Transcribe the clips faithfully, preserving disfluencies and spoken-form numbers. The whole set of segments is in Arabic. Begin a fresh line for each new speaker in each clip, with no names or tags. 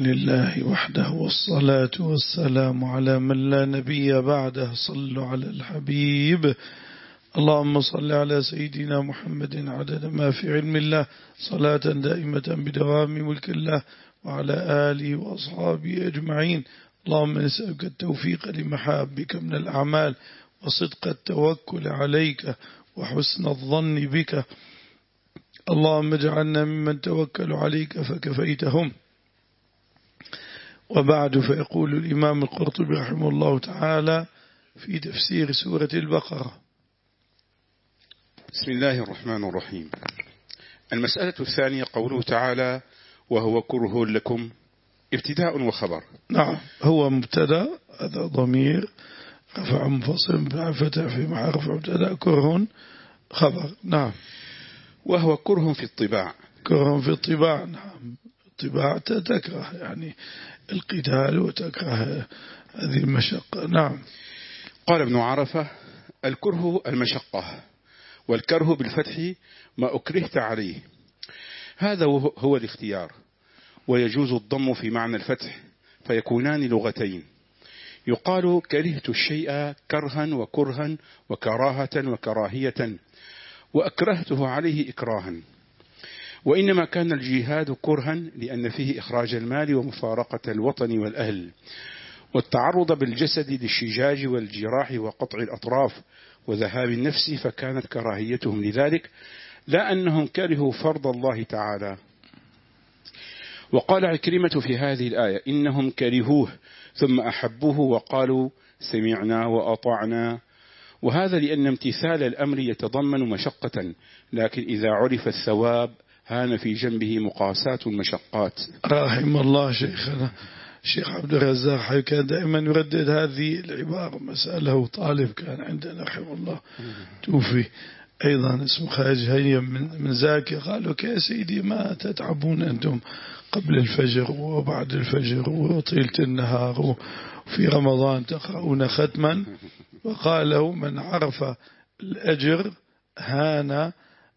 لله وحده والصلاة والسلام على من لا نبي بعده. صلوا على الحبيب. اللهم صل على سيدنا محمد عدد ما في علم الله صلاة دائمة بدوام ملك الله وعلى آله وأصحابه أجمعين. اللهم نسألك التوفيق لمحابك من الأعمال وصدق التوكل عليك وحسن الظن بك. اللهم اجعلنا ممن توكلوا عليك فكفيتهم. وبعد، فيقول الإمام القرطبي رحمه الله تعالى في تفسير سورة البقرة:
بسم الله الرحمن الرحيم. المسألة الثانية قوله تعالى: وهو كره لكم، ابتداء وخبر.
نعم، هو مبتدا، هذا ضمير رفع منفصل بفتح في محل رفع مبتدا، كره خبر. نعم.
وهو كره في الطباع،
كره في الطباع. نعم، الطباع تكره يعني القتال وتكره هذه المشقة. نعم.
قال ابن عرفة: الكره المشقة، والكره بالفتح ما أكرهت عليه، هذا هو الاختيار. ويجوز الضم في معنى الفتح، فيكونان لغتين. يقال كرهت الشيء كرها وكرها وكراهة وكراهية، وأكرهته عليه إكراها. وإنما كان الجهاد كرها لأن فيه إخراج المال ومفارقة الوطن والأهل والتعرض بالجسد للشجاج والجراح وقطع الأطراف وذهاب النفس، فكانت كراهيتهم لذلك، لا أنهم كرهوا فرض الله تعالى. وقال عكرمة في هذه الآية: إنهم كرهوه ثم أحبوه وقالوا سمعنا وأطعنا. وهذا لأن امتثال الأمر يتضمن مشقة، لكن إذا عرف الثواب هان في جنبه مقاساة المشقات.
رحم الله شيخنا الشيخ عبد الرزاق حي كان دائما يردد هذه العبارة. مسأله طالب كان عندنا رحمه الله توفي أيضا اسمه خارج هيم من, من زاكي. قالوا: يا سيدي ما تتعبون أنتم قبل الفجر وبعد الفجر وطيلة النهار وفي رمضان تقرؤون ختما؟ وقالوا: من عرف الأجر هان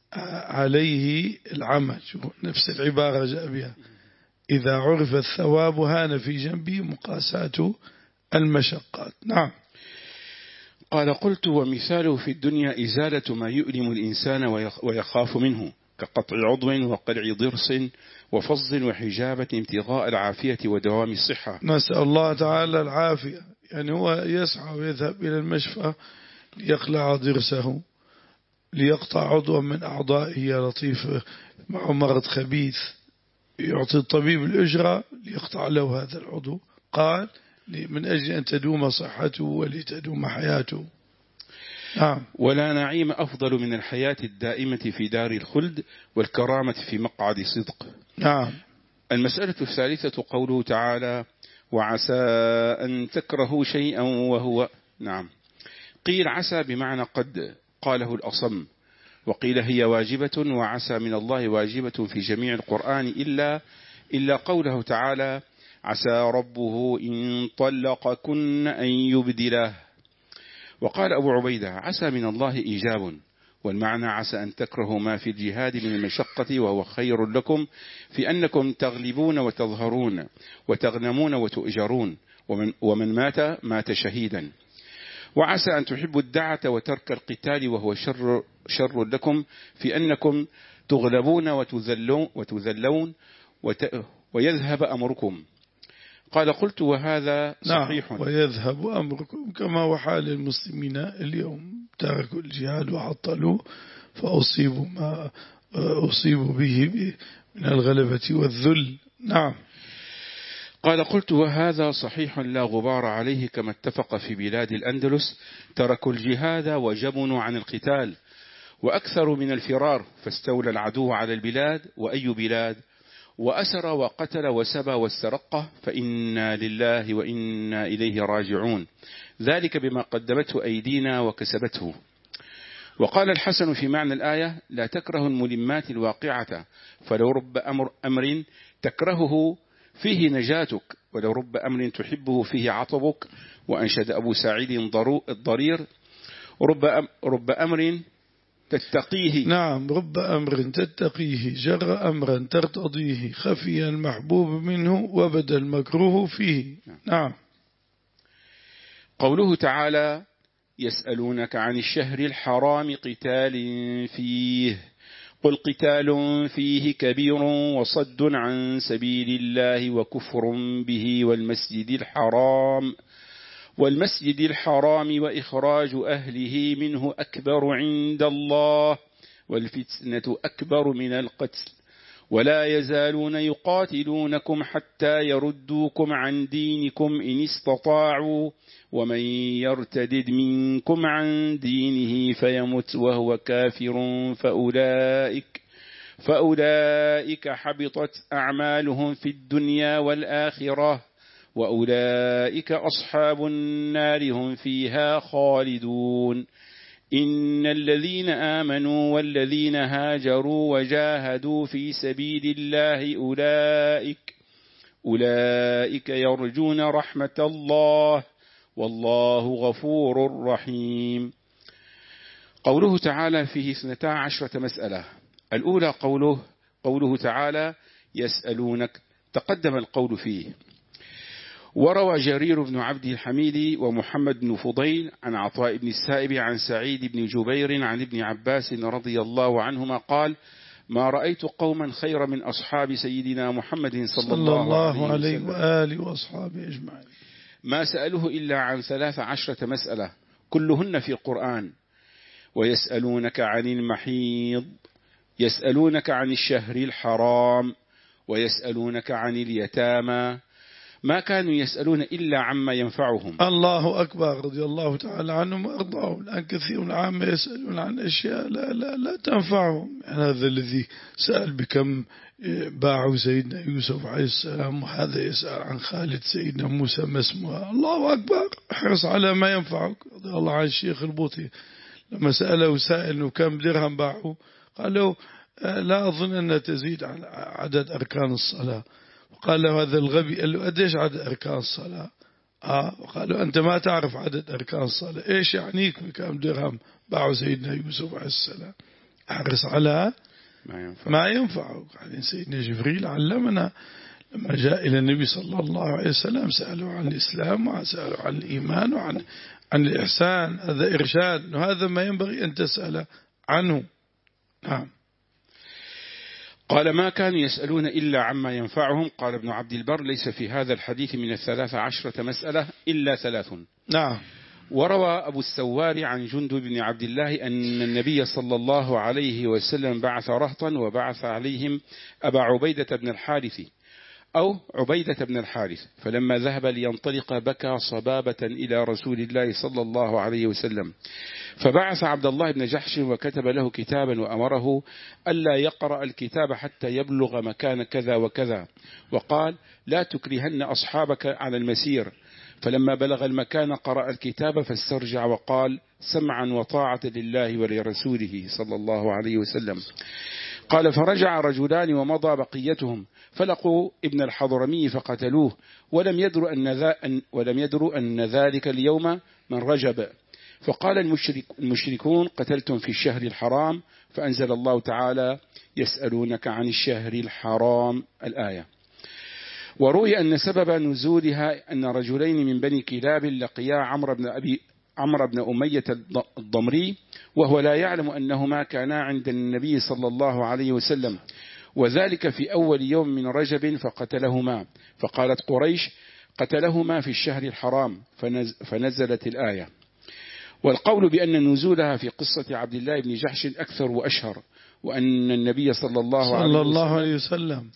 عليه العمل. نفس العبارة جاء بها: إذا عرف الثواب هان في جنبه مقاساة المشقات. نعم.
قال: قلت: ومثاله في الدنيا إزالة ما يؤلم الإنسان ويخاف منه، كقطع عضو وقلع ضرس وفض وحجابة، ابتغاء العافية ودوام الصحة.
نسأل الله تعالى العافية. يعني هو يسعى ويذهب إلى المشفى ليقلع ضرسه، ليقطع عضوا من أعضائه يا لطيف مع مرض خبيث، يعطي الطبيب الأجرة ليقطع له هذا العضو، قال من أجل أن تدوم صحته ولتدوم حياته. نعم.
ولا نعيم أفضل من الحياة الدائمة في دار الخلد والكرامة في مقعد صدق.
نعم.
المسألة الثالثة قوله تعالى: وعسى أن تكرهوا شيئا وهو. نعم. قيل عسى بمعنى قد، قاله الأصم، وقيل هي واجبة، وعسى من الله واجبة في جميع القرآن إلا إلا قوله تعالى: عسى ربه إن طلقكن أن يبدله. وقال أبو عبيدة: عسى من الله إيجاب، والمعنى عسى أن تكرهوا ما في الجهاد من المشقة وهو خير لكم في أنكم تغلبون وتظهرون وتغنمون وتؤجرون، ومن, ومن مات مات شهيدا. وعسى أن تحبوا الدعة وترك القتال وهو شر, شر لكم في أنكم تغلبون وتذلون, وتذلون ويذهب أمركم. قال: قلت: وهذا صحيح.
نعم، ويذهب أمركم كما هو حال المسلمين اليوم، تركوا الجهاد وعطلوا فأصيبوا ما أصيبوا به من الغلبة والذل. نعم.
قال: قلت: وهذا صحيح لا غبار عليه، كما اتفق في بلاد الأندلس تركوا الجهاد وجبنوا عن القتال وأكثروا من الفرار، فاستولى العدو على البلاد، وأي بلاد، وأسر وقتل وسبى واسترقه، فإنا لله وإنا إليه راجعون، ذلك بما قدمته أيدينا وكسبته. وقال الحسن في معنى الآية: لا تكره الملمات الواقعة، فلو رب أمر, أمر تكرهه فيه نجاتك، ولو رب أمر تحبه فيه عطبك. وأنشد أبو سعيد الضرير: رب, أم رب أمر تتقيه.
نعم، رب أمر تتقيه جر أمرا ترتضيه خفي المحبوب منه وبدا المكروه فيه. نعم.
قوله تعالى يسألونك عن الشهر الحرام قتال فيه قل قتال فيه كبير وصد عن سبيل الله وكفر به والمسجد الحرام والمسجد الحرام وإخراج أهله منه أكبر عند الله والفتنة أكبر من القتل ولا يزالون يقاتلونكم حتى يردوكم عن دينكم إن استطاعوا ومن يرتدد منكم عن دينه فيمت وهو كافر فأولئك فأولئك حبطت أعمالهم في الدنيا والآخرة وأولئك أصحاب النار هم فيها خالدون. إن الذين آمنوا والذين هاجروا وجاهدوا في سبيل الله أولئك أولئك يرجون رحمة الله والله غفور رحيم. قوله تعالى فيه اثنتا عشرة مسألة. الأولى قوله قوله تعالى يسألونك، تقدم القول فيه. وروى جرير بن عبد الحميد ومحمد بن فضيل عن عطاء بن السائب عن سعيد بن جبير عن ابن عباس رضي الله عنهما قال ما رأيت قوما خير من أصحاب سيدنا محمد صلى, صلى الله, الله عليه وسلم
وآله وأصحابه أجمعين
ما سألوه إلا عن ثلاث عشرة مسألة كلهن في القرآن. ويسألونك عن المحيض، يسألونك عن الشهر الحرام، ويسألونك عن اليتامى. ما كانوا يسألون إلا عما ينفعهم.
الله أكبر، رضي الله تعالى عنهم وأرضاهم. الآن كثير من العامة يسألون عن أشياء لا لا لا تنفعهم. يعني هذا الذي سأل بكم باعوا سيدنا يوسف عليه السلام، وهذا يسأل عن خالد سيدنا موسى ما اسمها. الله أكبر، احرص على ما ينفعك. رضي الله عن الشيخ البوطي لما سأله سائل كم درهم باعوا، قالوا لا أظن أن تزيد عن عدد أركان الصلاة. وقال له هذا الغبي، قال له أديش عدد أركان الصلاة؟ آه وقالوا أنت ما تعرف عدد أركان الصلاة، إيش يعنيك بكم درهم باعوا سيدنا يوسف عليه السلام؟ احرص على
ما, ينفع.
ما ينفعك. يعني سيدنا جبريل علمنا لما جاء إلى النبي صلى الله عليه وسلم سألوا عن الإسلام وسألوا عن الإيمان وعن عن الإحسان. هذا إرشاد، وهذا ما ينبغي أن تسأل عنه. نعم.
قال ما كانوا يسألون إلا عما ينفعهم. قال ابن عبد البر ليس في هذا الحديث من الثلاث عشرة مسألة إلا ثلاث.
نعم.
وروى أبو السوار عن جندب بن عبد الله أن النبي صلى الله عليه وسلم بعث رهطا وبعث عليهم أبا عبيدة بن الحارث أو عبيدة بن الحارث، فلما ذهب لينطلق بكى صبابة إلى رسول الله صلى الله عليه وسلم، فبعث عبد الله بن جحش وكتب له كتابا وأمره ألا يقرأ الكتاب حتى يبلغ مكان كذا وكذا، وقال لا تكرهن أصحابك على المسير. فلما بلغ المكان قرأ الكتاب فاسترجع وقال سمعا وطاعة لله ولرسوله صلى الله عليه وسلم. قال فرجع رجلان ومضى بقيتهم فلقوا ابن الحضرمي فقتلوه ولم يدروا أن, ذا ولم يدروا أن ذلك اليوم من رجب. فقال المشرك المشركون قتلتم في الشهر الحرام، فأنزل الله تعالى يسألونك عن الشهر الحرام الآية. وروي أن سبب نزولها أن رجلين من بني كلاب لقيا عمرو بن أبي عمرو بن أمية الضمري وهو لا يعلم أنهما كانا عند النبي صلى الله عليه وسلم، وذلك في أول يوم من رجب فقتلهما، فقالت قريش قتلهما في الشهر الحرام، فنزلت الآية. والقول بأن نزولها في قصة عبد الله بن جحش أكثر وأشهر، وأن النبي صلى الله,
صلى
عليه,
الله
وسلم
عليه وسلم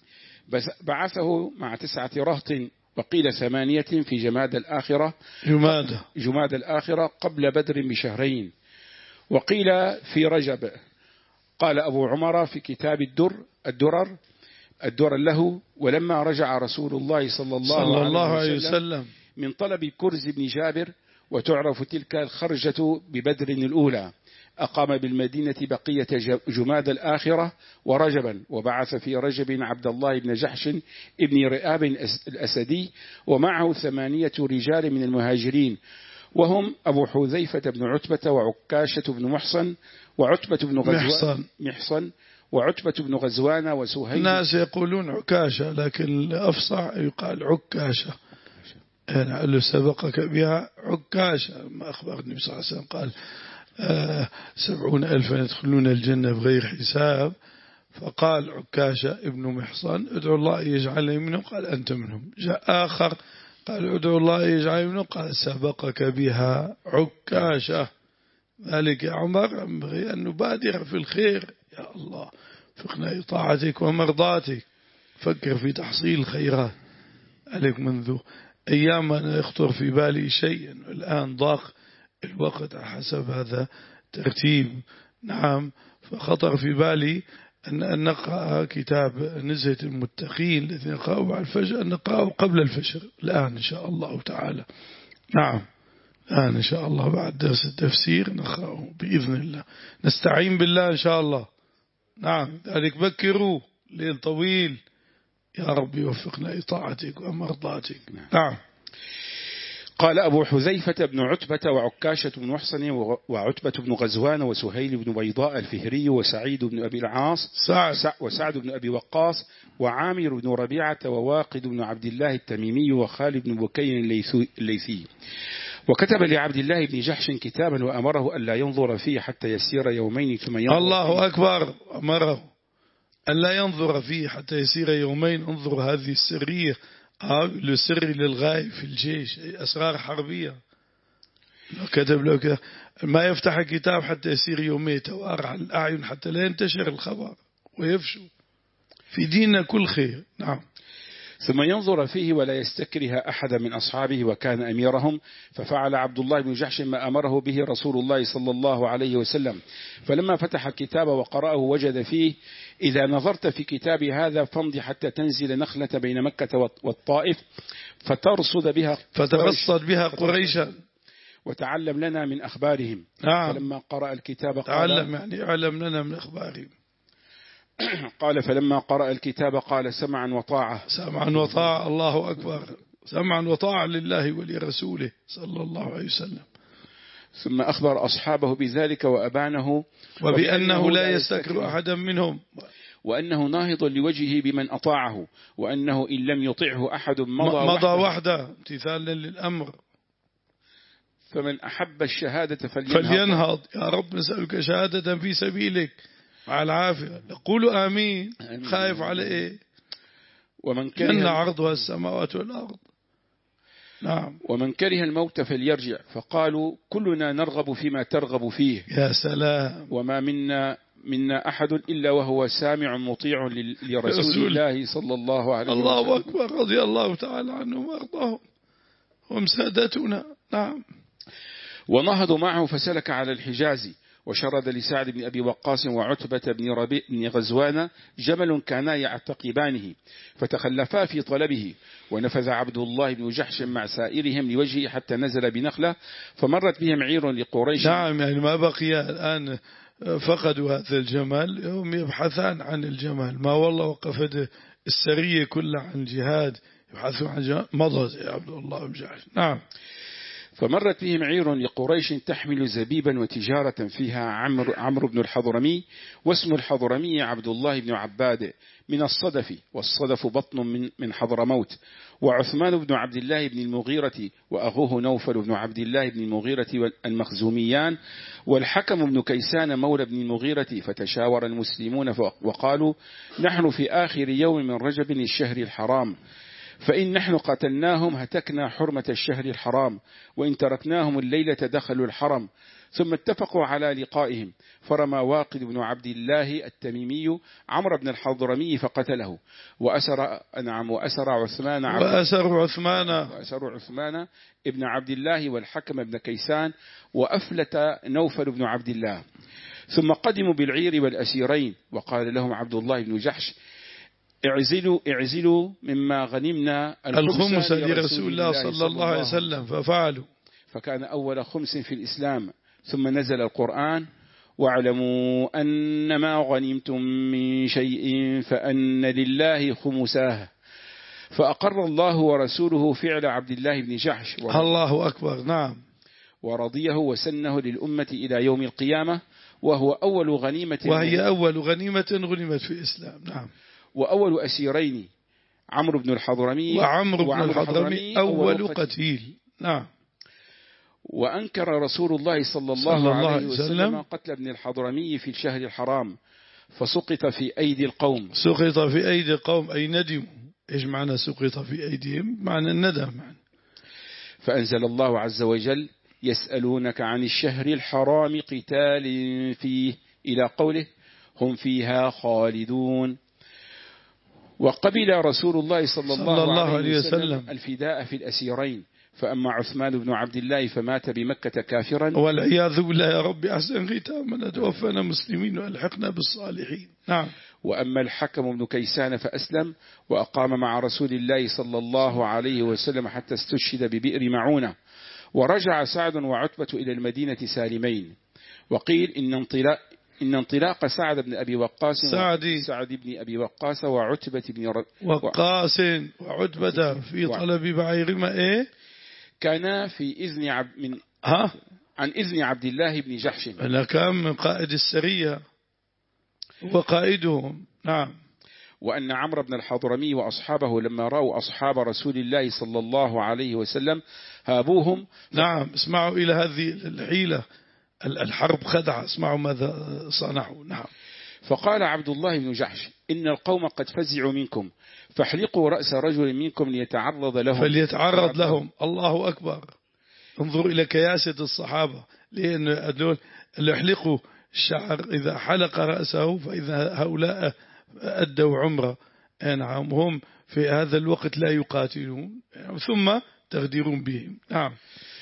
بعثه مع تسعة رهط وقيل ثمانية في جماد الآخرة
جمادة
جماد الآخرة قبل بدر بشهرين، وقيل في رجب. قال أبو عمر في كتاب الدر الدرر الدرر له ولما رجع رسول الله صلى الله,
صلى الله عليه,
عليه
وسلم, وسلم
من طلب كرز بن جابر، وتعرف تلك الخرجة ببدر الأولى، أقام بالمدينة بقية جماد الآخرة ورجبا، وبعث في رجب عبد الله بن جحش ابن رئاب الأسدي ومعه ثمانية رجال من المهاجرين، وهم أبو حذيفة بن عتبة وعكاشة بن محصن وعتبة بن غزوان
محصن,
محصن وعتبة بن غزوان وسهيل.
الناس يقولون عكاشة لكن الأفصح يقال عكاشة، يعني له سبقك بها عكاشة. ما أخبر النبي صلى الله عليه وسلم قال آه سبعون ألفا يدخلون الجنة بغير حساب، فقال عكاشة ابن محصن ادعو الله يجعلني منهم، قال أنت منهم. جاء آخر قال ادعو الله يجعلني منهم، قال سبقك بها عكاشة. ذلك يا عمر ينبغي أن نبادر في الخير، يا الله فقنا طاعتك ومرضاتك، فكر في تحصيل الخيرات. عليك منذ أيام أنا يخطر في بالي شيء، الآن ضاق الوقت حسب هذا ترتيب. نعم، فخطر في بالي أن نقرأ كتاب نزهة المتقين الذي نقرأه بعد الفجر، أن نقرأه قبل الفجر الآن إن شاء الله تعالى. نعم الآن إن شاء الله بعد درس التفسير نقرأه بإذن الله، نستعين بالله إن شاء الله. نعم ذلك بكروا، ليل طويل، يا رب يوفقنا لطاعتك ومرضاتك. نعم.
قال أبو حذيفة بن عتبة وعكاشة بن محصن وعتبة بن غزوان وسهيل بن بيضاء الفهري وسعيد بن أبي العاص
سعد
وسعد بن أبي وقاص وعامر بن ربيعة وواقد بن عبد الله التميمي وخالد بن بكير الليثي. وكتب لعبد الله بن جحش كتابا وأمره ألا ينظر فيه حتى يسير يومين ثم ينظر.
الله أكبر، أمره ألا ينظر فيه حتى يسير يومين. انظر هذه السرية، لسر للغاية في الجيش، أسرار حربية. كتب له كده ما يفتح كتاب حتى يسير يومين، توارى على الأعين حتى لا ينتشر الخبر ويفشو في ديننا كل خير. نعم.
ثم ينظر فيه ولا يستكره أحد من أصحابه وكان أميرهم، ففعل عبد الله بن جحش ما أمره به رسول الله صلى الله عليه وسلم. فلما فتح الكتاب وقرأه وجد فيه: إذا نظرت في كتاب هذا فامض حتى تنزل نخلة بين مكة والطائف فترصد بها
فترصد بها قريشا
وتعلم لنا من أخبارهم.
نعم.
فلما قرأ الكتاب قال
تعلم يعني علم لنا من أخبارهم.
قال فلما قرأ الكتاب قال: سمعا وطاعة.
سمعا وطاعة، الله أكبر، سمعا وطاعة لله ولرسوله صلى الله عليه وسلم.
ثم أخبر أصحابه بذلك وأبانه
وبأنه لا يستكر أحدا منهم،
وأنه ناهض لوجهه بمن أطاعه، وأنه إن لم يطعه أحد مضى,
مضى وحده امتثالا للأمر.
فمن أحب الشهادة فلينهض,
فلينهض. يا رب نسألك شهادة في سبيلك مع العافية. نقول آمين. خايف على إيه؟
ومن كره
جنة عرضها السماوات والأرض. نعم.
ومن كره الموت فليرجع. فقالوا: كلنا نرغب فيما ترغب فيه.
يا سلام.
وما منا منا أحد إلا وهو سامع مطيع لرسول الله صلى الله عليه وسلم.
الله أكبر، رضي الله تعالى عنهم وأرضاهم، هم سادتنا. نعم.
ونهضوا معه فسلك على الحجاز، وشرد لسعد بن أبي وقاص وعتبة بن ربيع بن غزوان جمل كانا يعتقبانه، فتخلفا في طلبه. ونفذ عبد الله بن جحش مع سائرهم لوجهه حتى نزل بنخلة، فمرت بهم عير لقريش.
نعم، يعني ما بقي الآن، فقدوا هذا الجمل، هم يبحثان عن الجمل. ما والله وقفت السرية كلها عن جهاد يبحثوا عن جمل، مضى يا عبد الله بن جحش. نعم.
فمرت بهم عير لقريش تحمل زبيبا وتجارة فيها عمرو عمرو بن الحضرمي، واسم الحضرمي عبد الله بن عباد من الصدف، والصدف بطن من من حضرموت. وعثمان بن عبد الله بن المغيرة وأخوه نوفل بن عبد الله بن المغيرة المخزوميان، والحكم بن كيسان مولى بن المغيرة. فتشاور المسلمون وقالوا: نحن في آخر يوم من رجب الشهر الحرام، فإن نحن قتلناهم هتكنا حرمة الشهر الحرام، وإن تركناهم الليلة دخلوا الحرم. ثم اتفقوا على لقائهم، فرمى واقد بن عبد الله التميمي عمرو بن الحضرمي فقتله، وأسر نعم وأسر عثمان
وأسر عثمان
وأسر عثمان ابن عبد الله والحكم بن كيسان، وأفلت نوفل بن عبد الله. ثم قدموا بالعير والأسيرين، وقال لهم عبد الله بن جحش: اعزلوا اعزلوا مما غنمنا
الخمس لرسول الله صلى الله عليه وسلم، ففعلوا.
فكان أول خمس في الإسلام. ثم نزل القرآن: واعلموا أن ما غنمتم من شيء فأن لله خمساه. فأقر الله ورسوله فعل عبد الله بن جحش.
الله أكبر. نعم.
ورضيه وسنه للأمة إلى يوم القيامة، وهو أول غنيمة
وهي أول غنيمة غنمت في الإسلام. نعم.
وأول أسيرين عمرو بن الحضرمي
وعمرو بن الحضرمي أول, أول قتيل. قتيل. نعم.
وأنكر رسول الله صلى الله, صلى الله عليه وسلم قتل ابن الحضرمي في الشهر الحرام، فسقط في أيدي القوم.
سقط في أيدي القوم أي ندموا. إيش معنى سقط في أيديهم؟ معنى الندم. معنى.
فأنزل الله عز وجل: يسألونك عن الشهر الحرام قتال فيه، إلى قوله: هم فيها خالدون. وقبل رسول الله صلى الله, صلى الله عليه وسلم الفداء في الأسيرين، فأما عثمان بن عبد الله فمات بمكة كافرا،
والعياذ بالله. يا رب أحسن ختامنا، توفنا مسلمين وألحقنا بالصالحين. نعم.
وأما الحكم بن كيسان فأسلم وأقام مع رسول الله صلى الله عليه وسلم حتى استشهد ببئر معونة. ورجع سعد وعتبة إلى المدينة سالمين. وقيل إن انطلاق إن انطلاق سعد بن أبي وقاص
سعدي
سعد بن أبي وقاص وعتبة بن ر...
وقاص وعتبة في طلب بعيرهما إيه
كان في إذن عب من
ها
عن إذن عبد الله بن جحش.
أنا كان من قائد السرية وقائدهم. نعم.
وأن عمرو بن الحضرمي وأصحابه لما رأوا أصحاب رسول الله صلى الله عليه وسلم هابوهم.
نعم. اسمعوا إلى هذه الحيلة، الحرب خدعة. اسمعوا ماذا صنعوا. نعم.
فقال عبد الله بن جحش: إن القوم قد فزعوا منكم، فاحلقوا رأس رجل منكم ليتعرض لهم.
فليتعرض لهم. الله أكبر. انظروا إلى كياسة الصحابة، لأن هذول اللي يحلقوا الشعر إذا حلق رأسه فإذا هؤلاء أدوا عمره. نعم. هم في هذا الوقت لا يقاتلون ثم تغدرون بهم. نعم.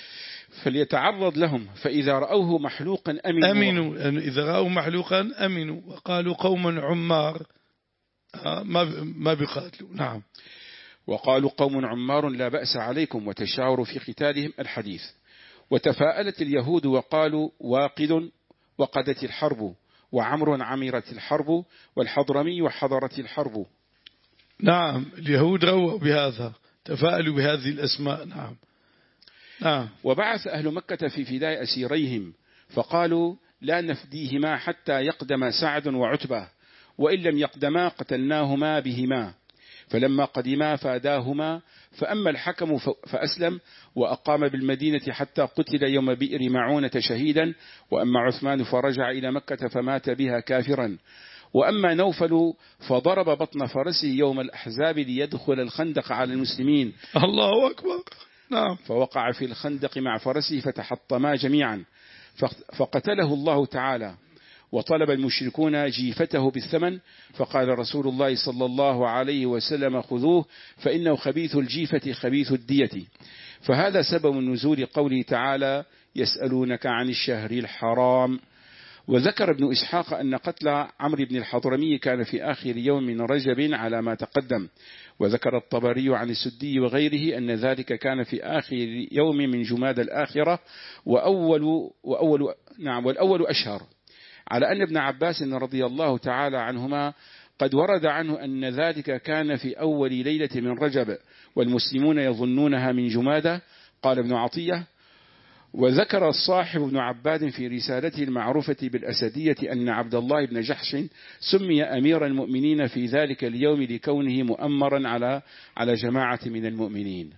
فليتعرض لهم، فإذا رأوه محلوقا أمنوا,
أمنوا. يعني إذا رأوا محلوقا أمنوا. وقالوا قوم عمار ما ما بيقاتلوا. نعم.
وقالوا قوم عمار لا بأس عليكم، وتشاوروا في قتالهم الحديث. وتفاءلت اليهود وقالوا واقد وقدت الحرب، وعمر عمرت الحرب، والحضرمي حضرت الحرب.
نعم. اليهود رووا بهذا، تفاءلوا بهذه الأسماء. نعم. نعم.
وبعث أهل مكة في فداء أسيريهم، فقالوا لا نفديهما حتى يقدم سعد وعتبة، وإن لم يقدما قتلناهما بهما. فلما قدما فاداهما. فأما الحكم فأسلم وأقام بالمدينة حتى قتل يوم بئر معونة شهيدا. وأما عثمان فرجع إلى مكة فمات بها كافرا. وأما نوفل فضرب بطن فرسه يوم الأحزاب ليدخل الخندق على المسلمين.
الله أكبر. نعم.
فوقع في الخندق مع فرسه فتحطما جميعا، فقتله الله تعالى. وطلب المشركون جيفته بالثمن، فقال رسول الله صلى الله عليه وسلم: خذوه فإنه خبيث الجيفة خبيث الدية. فهذا سبب نزول قوله تعالى: يسألونك عن الشهر الحرام. وذكر ابن إسحاق أن قتل عمرو بن الحضرمي كان في آخر يوم من رجب على ما تقدم. وذكر الطبري عن السدي وغيره أن ذلك كان في آخر يوم من جماد الآخرة، وأول وأول نعم والأول أشهر، على أن ابن عباس رضي الله تعالى عنهما قد ورد عنه أن ذلك كان في أول ليلة من رجب، والمسلمون يظنونها من جمادة. قال ابن عطية: وذكر الصاحب ابن عباد في رسالته المعروفة بالأسدية أن عبد الله بن جحش سمي أمير المؤمنين في ذلك اليوم لكونه مؤمرا على على جماعة من المؤمنين.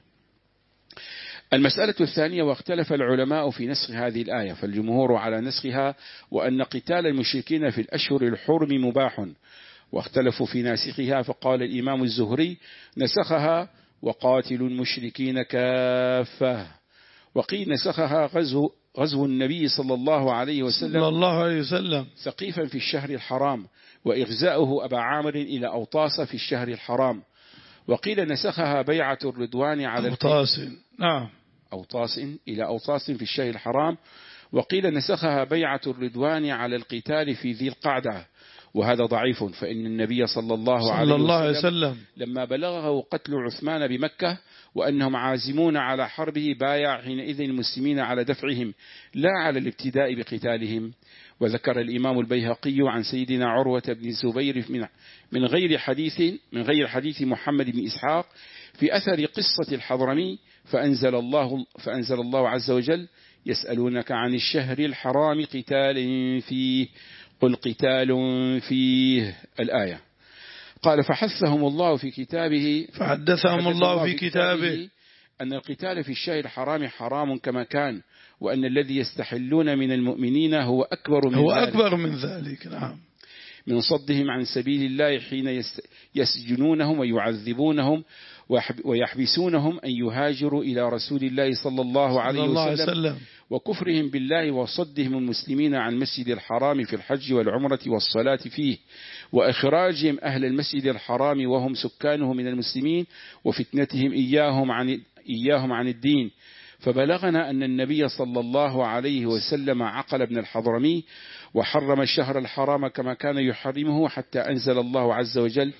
المسألة الثانية: واختلف العلماء في نسخ هذه الآية، فالجمهور على نسخها وأن قتال المشركين في الأشهر الحرم مباح، واختلفوا في ناسخها، فقال الإمام الزهري: نسخها وقاتلوا المشركين كافة. وقيل نسخها غزو, غزو النبي صلى الله عليه وسلم,
صلى الله عليه وسلم
ثقيفا في الشهر الحرام، وإغزاؤه أبا عامر إلى أوطاس في الشهر الحرام. وقيل نسخها بيعة الرضوان على
أوطاس. نعم.
أوطاس إلى أوطاس في الشهر الحرام. وقيل نسخها بيعة الرضوان على القتال في ذي القعدة، وهذا ضعيف، فإن النبي صلى الله, صلى عليه, الله عليه وسلم لما بلغه قتل عثمان بمكة وأنهم عازمون على حربه بايع حينئذ المسلمين على دفعهم لا على الابتداء بقتالهم. وذكر الإمام البيهقي عن سيدنا عروة بن الزبير من من غير حديث من غير حديث محمد بن إسحاق في أثر قصة الحضرمي، فأنزل الله فأنزل الله عز وجل: يسألونك عن الشهر الحرام قتال فيه قل قتال فيه الآية. قال فحثهم الله في كتابه
فحدثهم الله في كتابه
أن القتال في الشهر الحرام حرام كما كان، وأن الذي يستحلون من المؤمنين هو أكبر من
هو
ذلك
أكبر من ذلك نعم
من صدهم عن سبيل الله حين يسجنونهم ويعذبونهم ويحبسونهم أن يهاجروا إلى رسول الله صلى الله عليه وسلم، وكفرهم بالله وصدهم المسلمين عن المسجد الحرام في الحج والعمرة والصلاة فيه، وإخراجهم أهل المسجد الحرام وهم سكانه من المسلمين، وفتنتهم إياهم عن, إياهم عن الدين. فبلغنا أن النبي صلى الله عليه وسلم عقل ابن الحضرمي وحرم الشهر الحرام كما كان يحرمه، حتى أنزل الله عز وجل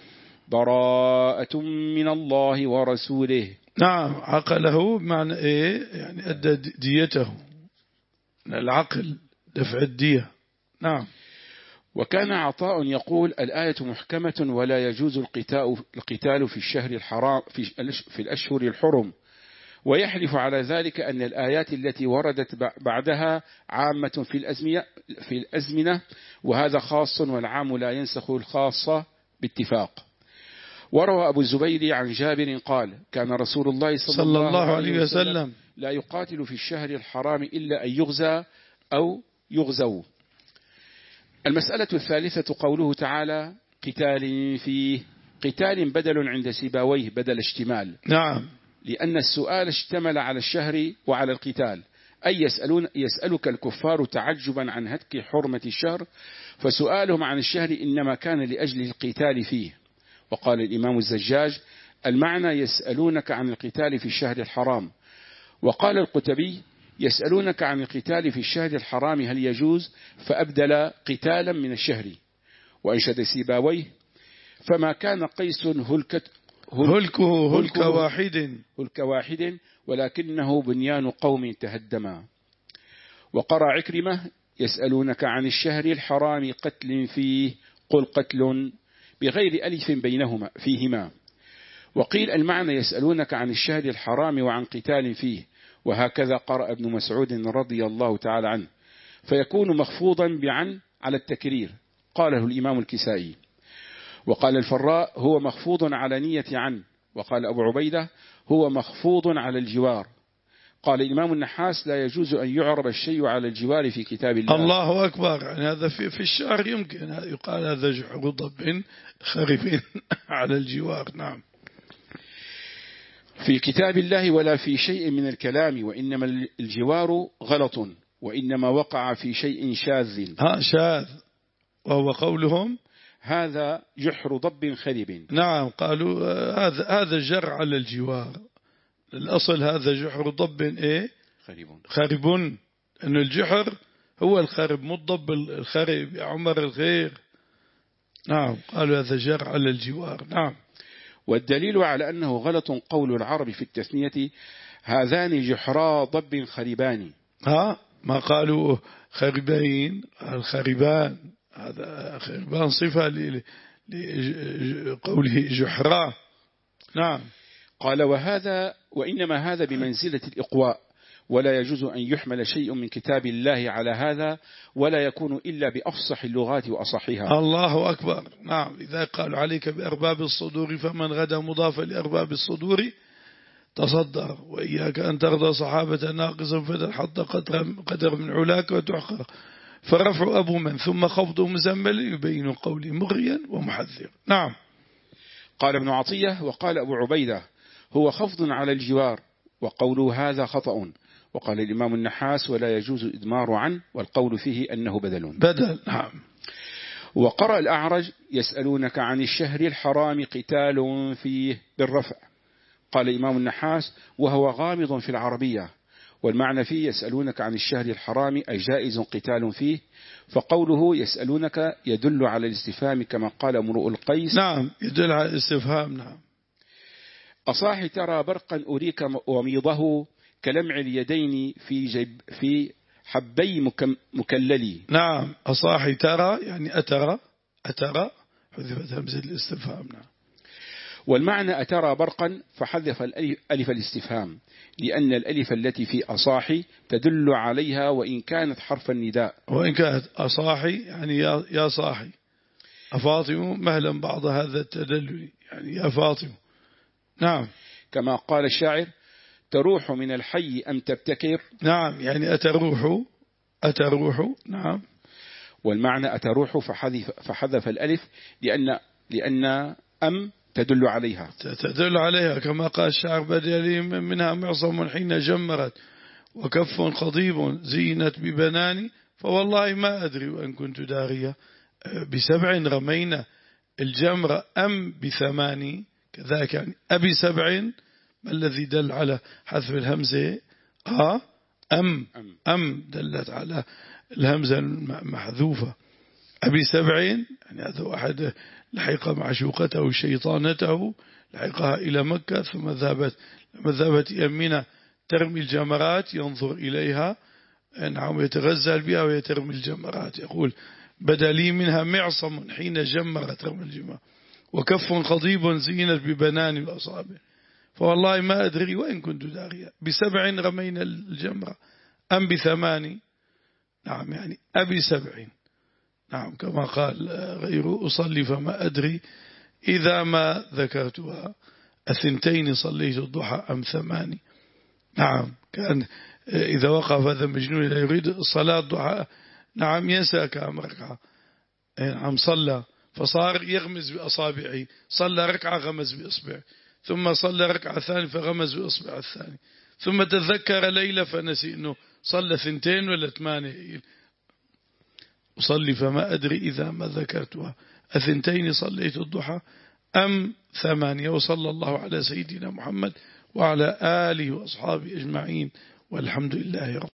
براءة من الله ورسوله.
نعم عقله بمعنى إيه؟ يعني أدى ديته، العقل دفع الدية. نعم.
وكان عطاء يقول الآية محكمة ولا يجوز القتال في الشهر الحرام في الأشهر الحرم، ويحلف على ذلك أن الآيات التي وردت بعدها عامة في الأزمنة, في الأزمنة وهذا خاص والعام لا ينسخ الخاصة باتفاق. وروى أبو الزبير عن جابر قال كان رسول الله صلى, صلى الله, الله عليه وسلم, وسلم لا يقاتل في الشهر الحرام إلا أن يغزى أو يغزو. المسألة الثالثة قوله تعالى قتال فيه، قتال بدل عند سيباويه بدل اشتمال.
نعم.
لأن السؤال اشتمل على الشهر وعلى القتال، أي يسألون يسألك الكفار تعجبا عن هتك حرمة الشهر، فسؤالهم عن الشهر إنما كان لأجل القتال فيه. وقال الإمام الزجاج المعنى يسألونك عن القتال في الشهر الحرام. وقال القتبي يسألونك عن القتال في الشهر الحرام هل يجوز، فأبدل قتالا من الشهر. وأنشد سيباويه فما كان قيس هلكت
هلكه هلك واحد
هلك واحد ولكنه بنيان قوم تهدما. وقرأ عكرمة يسألونك عن الشهر الحرام قتل فيه قل قتل بغير ألف بينهما فيهما. وقيل المعنى يسألونك عن الشهر الحرام وعن قتال فيه، وهكذا قرأ ابن مسعود رضي الله تعالى عنه، فيكون مخفوضا بعن على التكرير، قاله الإمام الكسائي. وقال الفراء هو مخفوض على نية عن. وقال أبو عبيدة هو مخفوض على الجوار. قال الإمام النحاس لا يجوز أن يعرب الشيء على الجوار في كتاب الله.
الله أكبر. يعني هذا في, في الشعر يمكن يقال هذا جحر ضب خرب على الجوار. نعم.
في كتاب الله ولا في شيء من الكلام، وإنما الجوار غلط، وإنما وقع في شيء شاذ.
ها شاذ، وهو قولهم
هذا جحر ضب خرب.
نعم قالوا هذا هذا جر على الجوار، الأصل هذا جحر ضب إيه
خرب
خرب، أن الجحر هو الخرب مو الضب الخرب يا عمر الخير. نعم قالوا هذا جر على الجوار. نعم.
والدليل على أنه غلط قول العرب في التثنية هذان جحرا ضب خربان.
ها ما قالوا خربين الخربان، هذا خربان صفة لقوله جحرا. نعم.
قال وهذا وإنما هذا بمنزلة الإقواء، ولا يجوز أن يحمل شيء من كتاب الله على هذا، ولا يكون إلا بأفصح اللغات وأصحها.
الله أكبر. نعم. إذا قال عليك بأرباب الصدور فمن غدا مضاف لأرباب الصدور تصدر، وإياك أن ترضى صحابة ناقصا فتنحط قدر, قدر من علاك وتحقر، فرفع أبو من ثم خفض مزمل يبين قولي مغريا ومحذر. نعم.
قال ابن عطية وقال أبو عبيدة هو خفض على الجوار، وقوله هذا خطأ. وقال الإمام النحاس ولا يجوز إدمار عن، والقول فيه أنه بدل
بدل. نعم.
وقرأ الأعرج يسألونك عن الشهر الحرام قتال فيه بالرفع. قال الإمام النحاس وهو غامض في العربية، والمعنى فيه يسألونك عن الشهر الحرام أي جائز قتال فيه، فقوله يسألونك يدل على الاستفهام كما قال امرؤ القيس.
نعم يدل على الاستفهام. نعم.
أصاح ترى برقا أريك وميضه كلمع اليدين في جيب في حبي مكللي.
نعم. أصاح ترى يعني أترى أترى حذفت همزة الاستفهام. نعم.
والمعنى أترى برقا فحذف ألف الاستفهام، لأن الألف التي في أصاحي تدل عليها وإن كانت حرف النداء.
وإن كانت أصاحي يعني يا صاحي، أفاطم مهلا بعض هذا التدلل، يعني يا فاطم. نعم.
كما قال الشاعر: تروح من الحي أم تبتكر.
نعم، يعني أتروح أتروح. نعم.
والمعنى أتروح فحذف, فحذف الألف لأن, لأن أم تدل عليها
تدل عليها، كما قال الشاعر: بدل منها معصم حين جمرت وكف قضيب زينت ببناني، فوالله ما أدري وإن كنت دارية بسبع رمينا الجمر أم بثماني، كذلك يعني أبي سبع، ما الذي دل على حذف الهمزة؟ آه أم أم دلت على الهمزة المحذوفة. أبي سبع يعني هذا واحد لحق معشوقته شيطانته، لحقها إلى مكة، ثم ذهبت لما ذهبت يمينة ترمي الجمرات ينظر إليها، نعم، يتغزل بها وهي ترمي الجمرات، يقول: بدلي منها معصم حين جمرت رمي الجمرات وكف قضيب زينت ببنان الأصابع، فوالله ما أدري وإن كنت داريا بسبع رمينا الجمرة أم بثماني. نعم، يعني أبي سبع. نعم، كما قال غيره: أصلي فما أدري إذا ما ذكرتها أثنتين صليت الضحى أم ثماني. نعم، كان إذا وقف هذا مجنون لا يريد صلاة الضحى، نعم، ينسى كم ركعة. نعم، صلى فصار يغمز بأصابعه، صلى ركعة غمز بإصبع، ثم صلى ركعة ثانية فغمز بإصبع الثاني، ثم تذكر ليلة فنسي أنه صلى ثنتين ولا ثمانية. أصلي فما أدري إذا ما ذكرتها أثنتين صليت الضحى أم ثمانية. وصلى الله على سيدنا محمد وعلى آله وأصحابه أجمعين، والحمد لله رب